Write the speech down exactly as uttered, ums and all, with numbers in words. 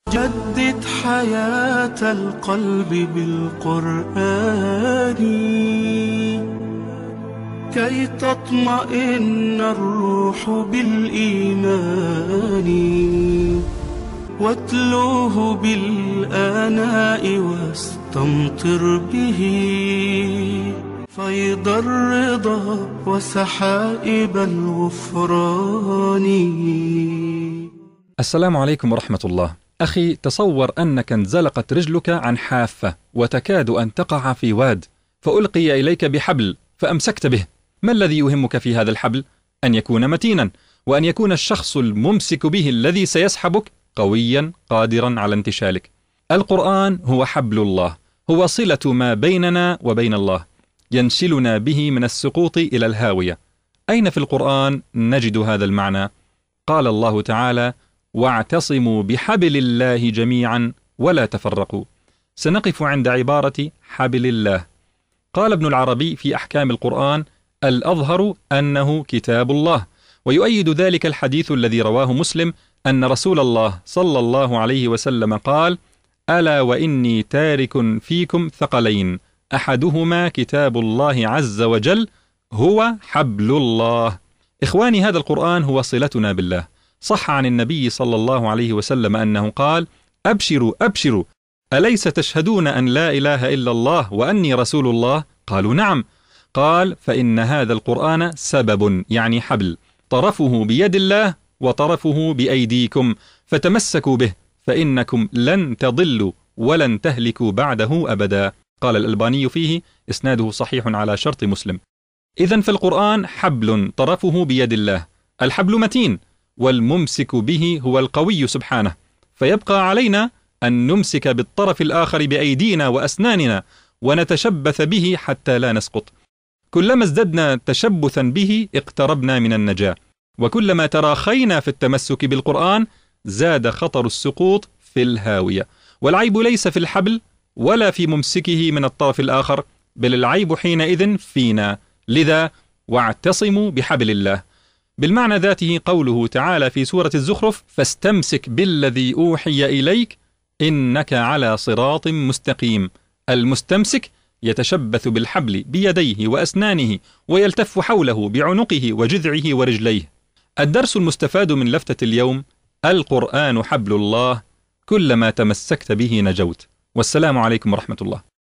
جدد حياة القلب بالقرآن كي تطمئن الروح بالإيمان، واتلوه بالآناء واستمطر به فيض الرضا وسحائب الغفران. السلام عليكم ورحمة الله. أخي، تصور أنك انزلقت رجلك عن حافة وتكاد أن تقع في واد، فألقي إليك بحبل فأمسكت به. ما الذي يهمك في هذا الحبل؟ أن يكون متينا، وأن يكون الشخص الممسك به الذي سيسحبك قويا قادرا على انتشالك. القرآن هو حبل الله، هو صلة ما بيننا وبين الله، ينشلنا به من السقوط إلى الهاوية. أين في القرآن نجد هذا المعنى؟ قال الله تعالى: واعتصموا بحبل الله جميعا ولا تفرقوا. سنقف عند عبارة حبل الله. قال ابن العربي في أحكام القرآن: الأظهر أنه كتاب الله، ويؤيد ذلك الحديث الذي رواه مسلم أن رسول الله صلى الله عليه وسلم قال: ألا وإني تارك فيكم ثقلين أحدهما كتاب الله عز وجل هو حبل الله. إخواني، هذا القرآن هو صلتنا بالله. صح عن النبي صلى الله عليه وسلم أنه قال: أبشروا أبشروا، أليس تشهدون أن لا إله إلا الله وأني رسول الله؟ قالوا نعم. قال: فإن هذا القرآن سبب، يعني حبل، طرفه بيد الله وطرفه بأيديكم، فتمسكوا به فإنكم لن تضلوا ولن تهلكوا بعده أبدا. قال الألباني فيه: إسناده صحيح على شرط مسلم. إذن فالقرآن حبل طرفه بيد الله، الحبل متين، والممسك به هو القوي سبحانه، فيبقى علينا أن نمسك بالطرف الآخر بأيدينا وأسناننا ونتشبث به حتى لا نسقط. كلما ازددنا تشبثا به اقتربنا من النجاة، وكلما تراخينا في التمسك بالقرآن زاد خطر السقوط في الهاوية. والعيب ليس في الحبل ولا في ممسكه من الطرف الآخر، بل العيب حينئذ فينا. لذا واعتصموا بحبل الله، بالمعنى ذاته قوله تعالى في سورة الزخرف: فاستمسك بالذي أوحي إليك إنك على صراط مستقيم. المستمسك يتشبث بالحبل بيديه وأسنانه ويلتف حوله بعنقه وجذعه ورجليه. الدرس المستفاد من لفتة اليوم: القرآن حبل الله، كلما تمسكت به نجوت. والسلام عليكم ورحمة الله.